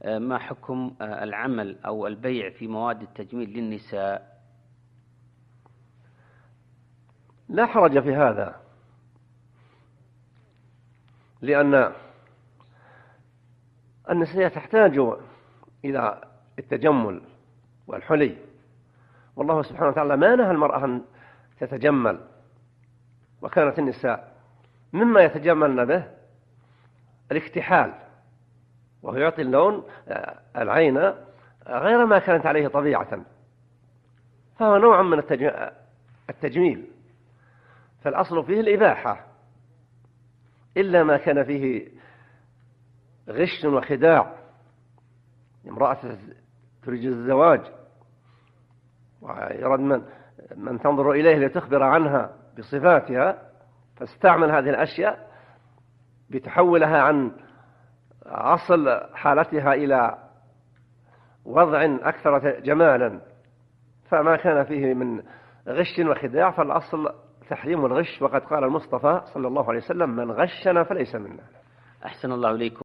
ما حكم العمل أو البيع في مواد التجميل للنساء؟ لا حرج في هذا، لأن النساء تحتاج إلى التجمل والحلي، والله سبحانه وتعالى ما نهى المرأة أن تتجمل، وكانت النساء مما يتجملن به الاكتحال، وهو يعطي اللون العين غير ما كانت عليه طبيعة، فهو نوع من التجميل، فالأصل فيه الإباحة، إلا ما كان فيه غش وخداع. امرأة تريد الزواج ويرد من تنظر إليه لتخبر عنها بصفاتها، فاستعمل هذه الأشياء بتحولها عن أصل حالتها إلى وضع أكثر جمالا، فما كان فيه من غش وخداع فالأصل تحريم الغش، وقد قال المصطفى صلى الله عليه وسلم: من غشنا فليس منا. أحسن الله إليكم.